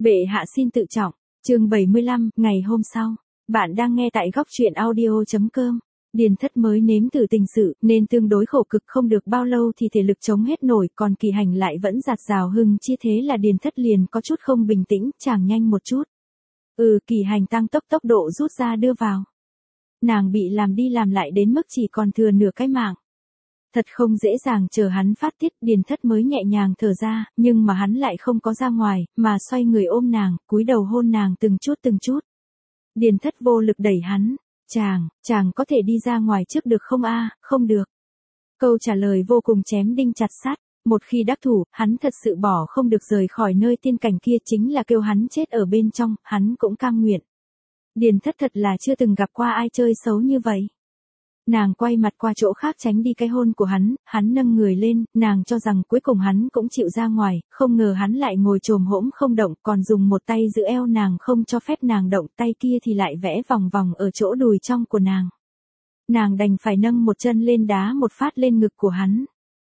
Bệ hạ xin tự trọng. Chương 75, ngày hôm sau. Bạn đang nghe tại góc truyện audio.com. Điền Thất mới nếm thử tình sự, nên tương đối khổ cực, không được bao lâu thì thể lực chống hết nổi, còn Kỳ Hành lại vẫn dạt dào hưng chi, thế là Điền Thất liền có chút không bình tĩnh, chàng nhanh một chút. Kỳ Hành tăng tốc độ rút ra đưa vào. Nàng bị làm đi làm lại đến mức chỉ còn thừa nửa cái mạng. Thật không dễ dàng, chờ hắn phát tiết, Điền Thất mới nhẹ nhàng thở ra, nhưng mà hắn lại không có ra ngoài, mà xoay người ôm nàng, cúi đầu hôn nàng từng chút. Điền Thất vô lực đẩy hắn. Chàng có thể đi ra ngoài trước được không a? Không được. Câu trả lời vô cùng chém đinh chặt sắt. Một khi đắc thủ, hắn thật sự bỏ không được rời khỏi nơi tiên cảnh kia, chính là kêu hắn chết ở bên trong, hắn cũng cam nguyện. Điền Thất thật là chưa từng gặp qua ai chơi xấu như vậy. Nàng quay mặt qua chỗ khác tránh đi cái hôn của hắn nâng người lên, nàng cho rằng cuối cùng hắn cũng chịu ra ngoài, không ngờ hắn lại ngồi chồm hỗn không động, còn dùng một tay giữ eo nàng không cho phép nàng động, tay kia thì lại vẽ vòng vòng ở chỗ đùi trong của nàng. Nàng đành phải nâng một chân lên đá một phát lên ngực của hắn.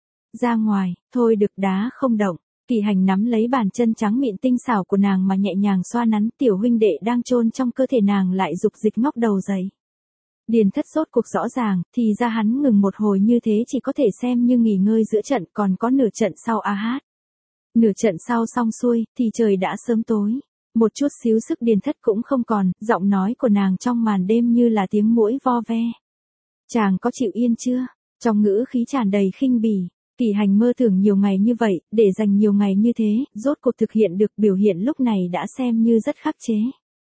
Ra ngoài, thôi được, đá không động. Kỳ Hành nắm lấy bàn chân trắng mịn tinh xảo của nàng mà nhẹ nhàng xoa nắn, tiểu huynh đệ đang chôn trong cơ thể nàng lại dục dịch ngóc đầu dậy. Điền Thất sốt cuộc rõ ràng, thì ra hắn ngừng một hồi như thế chỉ có thể xem như nghỉ ngơi giữa trận, còn có nửa trận sau hát. Nửa trận sau xong xuôi, thì trời đã sớm tối. Một chút xíu sức Điền Thất cũng không còn, giọng nói của nàng trong màn đêm như là tiếng muỗi vo ve. Chàng có chịu yên chưa? Trong ngữ khí tràn đầy khinh bỉ. Kỳ Hành mơ tưởng nhiều ngày như vậy, để dành nhiều ngày như thế, rốt cuộc thực hiện được, biểu hiện lúc này đã xem như rất khắc chế.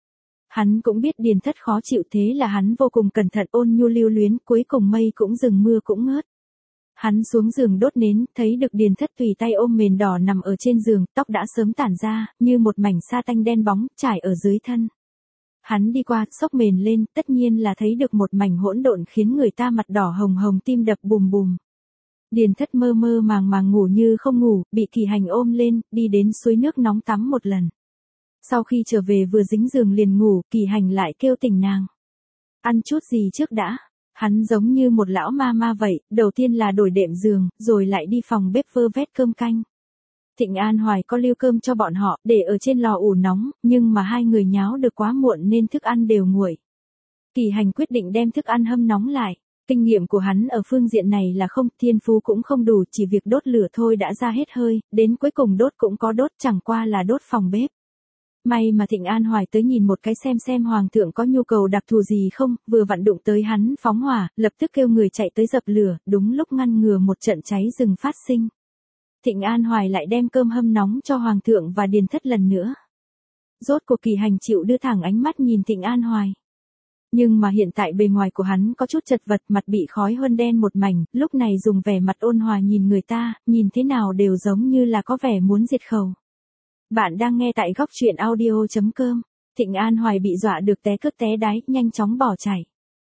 Hắn cũng biết Điền Thất khó chịu, thế là hắn vô cùng cẩn thận ôn nhu lưu luyến, cuối cùng mây cũng dừng mưa cũng ngớt. Hắn xuống giường đốt nến, thấy được Điền Thất tùy tay ôm mền đỏ nằm ở trên giường, tóc đã sớm tản ra, như một mảnh sa tanh đen bóng, trải ở dưới thân. Hắn đi qua, xốc mền lên, tất nhiên là thấy được một mảnh hỗn độn khiến người ta mặt đỏ hồng hồng, tim đập bùm bùm. Điền Thất mơ mơ màng ngủ như không ngủ, bị Kỳ Hành ôm lên, đi đến suối nước nóng tắm một lần. Sau khi trở về vừa dính giường liền ngủ, Kỳ Hành lại kêu tỉnh nàng. Ăn chút gì trước đã? Hắn giống như một lão ma vậy, đầu tiên là đổi đệm giường, rồi lại đi phòng bếp vơ vét cơm canh. Thịnh An Hoài có lưu cơm cho bọn họ, để ở trên lò ủ nóng, nhưng mà hai người nháo được quá muộn nên thức ăn đều nguội. Kỳ Hành quyết định đem thức ăn hâm nóng lại. Kinh nghiệm của hắn ở phương diện này là không, thiên phú cũng không đủ, chỉ việc đốt lửa thôi đã ra hết hơi, đến cuối cùng đốt cũng có đốt, chẳng qua là đốt phòng bếp. May mà Thịnh An Hoài tới nhìn một cái xem hoàng thượng có nhu cầu đặc thù gì không, vừa vặn đụng tới hắn phóng hỏa, lập tức kêu người chạy tới dập lửa, đúng lúc ngăn ngừa một trận cháy rừng phát sinh. Thịnh An Hoài lại đem cơm hâm nóng cho hoàng thượng và Điền Thất lần nữa. Rốt cuộc Kỳ Hành chịu đưa thẳng ánh mắt nhìn Thịnh An Hoài. Nhưng mà hiện tại bề ngoài của hắn có chút chật vật, mặt bị khói hơn đen một mảnh, lúc này dùng vẻ mặt ôn hòa nhìn người ta, nhìn thế nào đều giống như là có vẻ muốn diệt khẩu. Bạn đang nghe tại góc truyện audio.com. Thịnh An Hoài bị dọa được té cất té đái, nhanh chóng bỏ chạy.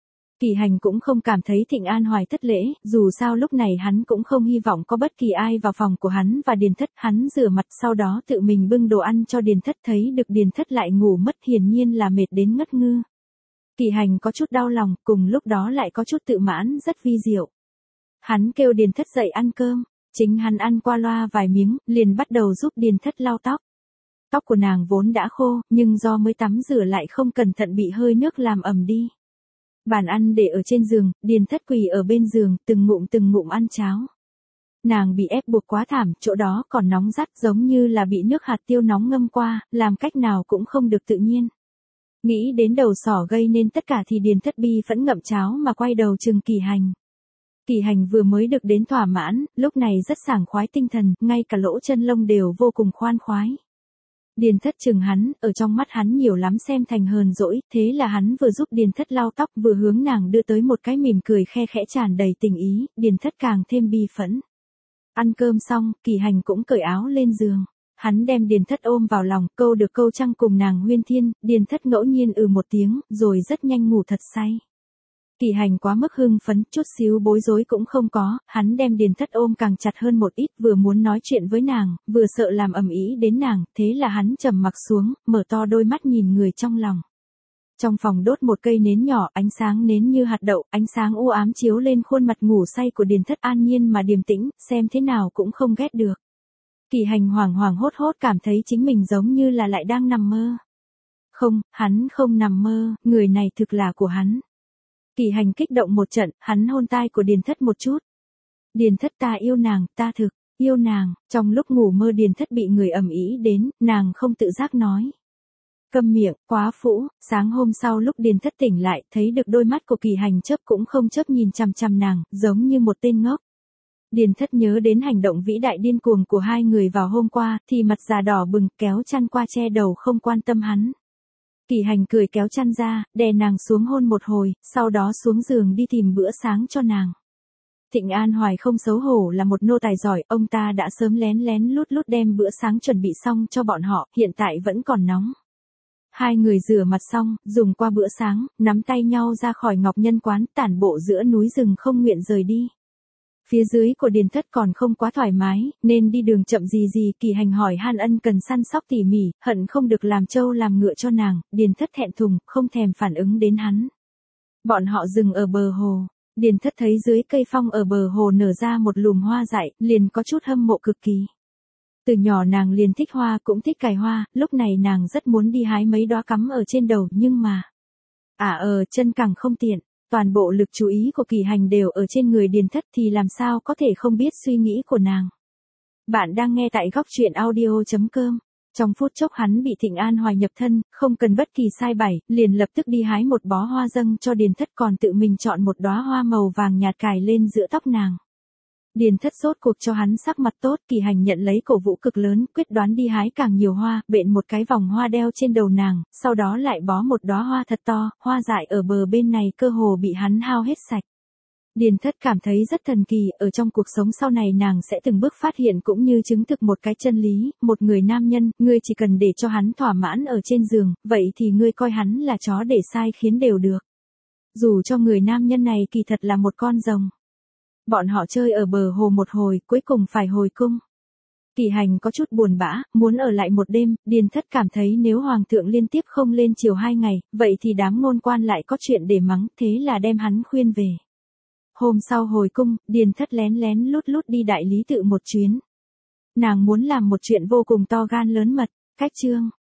Kỳ Hành cũng không cảm thấy Thịnh An Hoài thất lễ, dù sao lúc này hắn cũng không hy vọng có bất kỳ ai vào phòng của hắn và Điền Thất. Hắn rửa mặt sau đó tự mình bưng đồ ăn cho Điền Thất, thấy được Điền Thất lại ngủ mất, hiển nhiên là mệt đến ngất ngư. Kỳ Hành có chút đau lòng, cùng lúc đó lại có chút tự mãn, rất vi diệu. Hắn kêu Điền Thất dậy ăn cơm, chính hắn ăn qua loa vài miếng, liền bắt đầu giúp Điền Thất lau tóc. Tóc của nàng vốn đã khô, nhưng do mới tắm rửa lại không cẩn thận bị hơi nước làm ẩm đi. Bàn ăn để ở trên giường, Điền Thất quỳ ở bên giường, từng ngụm ăn cháo. Nàng bị ép buộc quá thảm, chỗ đó còn nóng rát giống như là bị nước hạt tiêu nóng ngâm qua, làm cách nào cũng không được tự nhiên. Nghĩ đến đầu sỏ gây nên tất cả thì Điền Thất bi phẫn ngậm cháo mà quay đầu chừng Kỳ Hành. Kỳ Hành vừa mới được đến thỏa mãn, lúc này rất sảng khoái tinh thần, ngay cả lỗ chân lông đều vô cùng khoan khoái. Điền Thất chừng hắn, ở trong mắt hắn nhiều lắm xem thành hờn dỗi, thế là hắn vừa giúp Điền Thất lau tóc vừa hướng nàng đưa tới một cái mỉm cười khe khẽ tràn đầy tình ý, Điền Thất càng thêm bi phẫn. Ăn cơm xong, Kỳ Hành cũng cởi áo lên giường. Hắn đem Điền Thất ôm vào lòng, câu được câu trăng cùng nàng huyên thiên, Điền Thất ngẫu nhiên một tiếng, rồi rất nhanh ngủ thật say. Kỳ Hành quá mức hưng phấn, chút xíu bối rối cũng không có, hắn đem Điền Thất ôm càng chặt hơn một ít, vừa muốn nói chuyện với nàng, vừa sợ làm ầm ĩ đến nàng, thế là hắn trầm mặc xuống, mở to đôi mắt nhìn người trong lòng. Trong phòng đốt một cây nến nhỏ, ánh sáng nến như hạt đậu, ánh sáng u ám chiếu lên khuôn mặt ngủ say của Điền Thất, an nhiên mà điềm tĩnh, xem thế nào cũng không ghét được. Kỳ Hành hoảng hoảng hốt hốt cảm thấy chính mình giống như là lại đang nằm mơ. Không, hắn không nằm mơ, người này thực là của hắn. Kỳ Hành kích động một trận, hắn hôn tai của Điền Thất một chút. Điền Thất, ta yêu nàng, ta thực yêu nàng. Trong lúc ngủ mơ Điền Thất bị người ầm ĩ đến, nàng không tự giác nói. Câm miệng, quá phũ. Sáng hôm sau lúc Điền Thất tỉnh lại, thấy được đôi mắt của Kỳ Hành chớp cũng không chớp nhìn chằm chằm nàng, giống như một tên ngốc. Điền Thất nhớ đến hành động vĩ đại điên cuồng của hai người vào hôm qua, thì mặt già đỏ bừng, kéo chăn qua che đầu không quan tâm hắn. Kỳ Hành cười kéo chăn ra, đè nàng xuống hôn một hồi, sau đó xuống giường đi tìm bữa sáng cho nàng. Thịnh An Hoài không xấu hổ là một nô tài giỏi, ông ta đã sớm lén lén lút lút đem bữa sáng chuẩn bị xong cho bọn họ, hiện tại vẫn còn nóng. Hai người rửa mặt xong, dùng qua bữa sáng, nắm tay nhau ra khỏi Ngọc Nhân quán, tản bộ giữa núi rừng không nguyện rời đi. Phía dưới của Điền Thất còn không quá thoải mái, nên đi đường chậm gì gì. Kỳ Hành hỏi han ân cần săn sóc tỉ mỉ, hận không được làm trâu làm ngựa cho nàng. Điền Thất thẹn thùng, không thèm phản ứng đến hắn. Bọn họ dừng ở bờ hồ. Điền Thất thấy dưới cây phong ở bờ hồ nở ra một lùm hoa dại, liền có chút hâm mộ cực kỳ. Từ nhỏ nàng liền thích hoa, cũng thích cài hoa, lúc này nàng rất muốn đi hái mấy đóa cắm ở trên đầu, nhưng mà chân càng không tiện. Toàn bộ lực chú ý của Kỳ Hành đều ở trên người Điền Thất thì làm sao có thể không biết suy nghĩ của nàng. Bạn đang nghe tại góc truyện audio.com. Trong phút chốc hắn bị Thịnh An Hoài nhập thân, không cần bất kỳ sai bày, liền lập tức đi hái một bó hoa dâng cho Điền Thất, còn tự mình chọn một đóa hoa màu vàng nhạt cài lên giữa tóc nàng. Điền Thất rốt cuộc cho hắn sắc mặt tốt. Kỳ Hành nhận lấy cổ vũ cực lớn, quyết đoán đi hái càng nhiều hoa, bện một cái vòng hoa đeo trên đầu nàng, sau đó lại bó một đóa hoa thật to, hoa dại ở bờ bên này cơ hồ bị hắn hao hết sạch. Điền Thất cảm thấy rất thần kỳ, ở trong cuộc sống sau này nàng sẽ từng bước phát hiện cũng như chứng thực một cái chân lý, một người nam nhân, ngươi chỉ cần để cho hắn thỏa mãn ở trên giường, vậy thì ngươi coi hắn là chó để sai khiến đều được. Dù cho người nam nhân này kỳ thật là một con rồng. Bọn họ chơi ở bờ hồ một hồi, cuối cùng phải hồi cung. Kỳ Hành có chút buồn bã, muốn ở lại một đêm. Điền Thất cảm thấy nếu hoàng thượng liên tiếp không lên triều 2 ngày, vậy thì đám ngôn quan lại có chuyện để mắng, thế là đem hắn khuyên về. Hôm sau hồi cung, Điền Thất lén lén lút lút đi đại lý tự một chuyến. Nàng muốn làm một chuyện vô cùng to gan lớn mật. Cách chương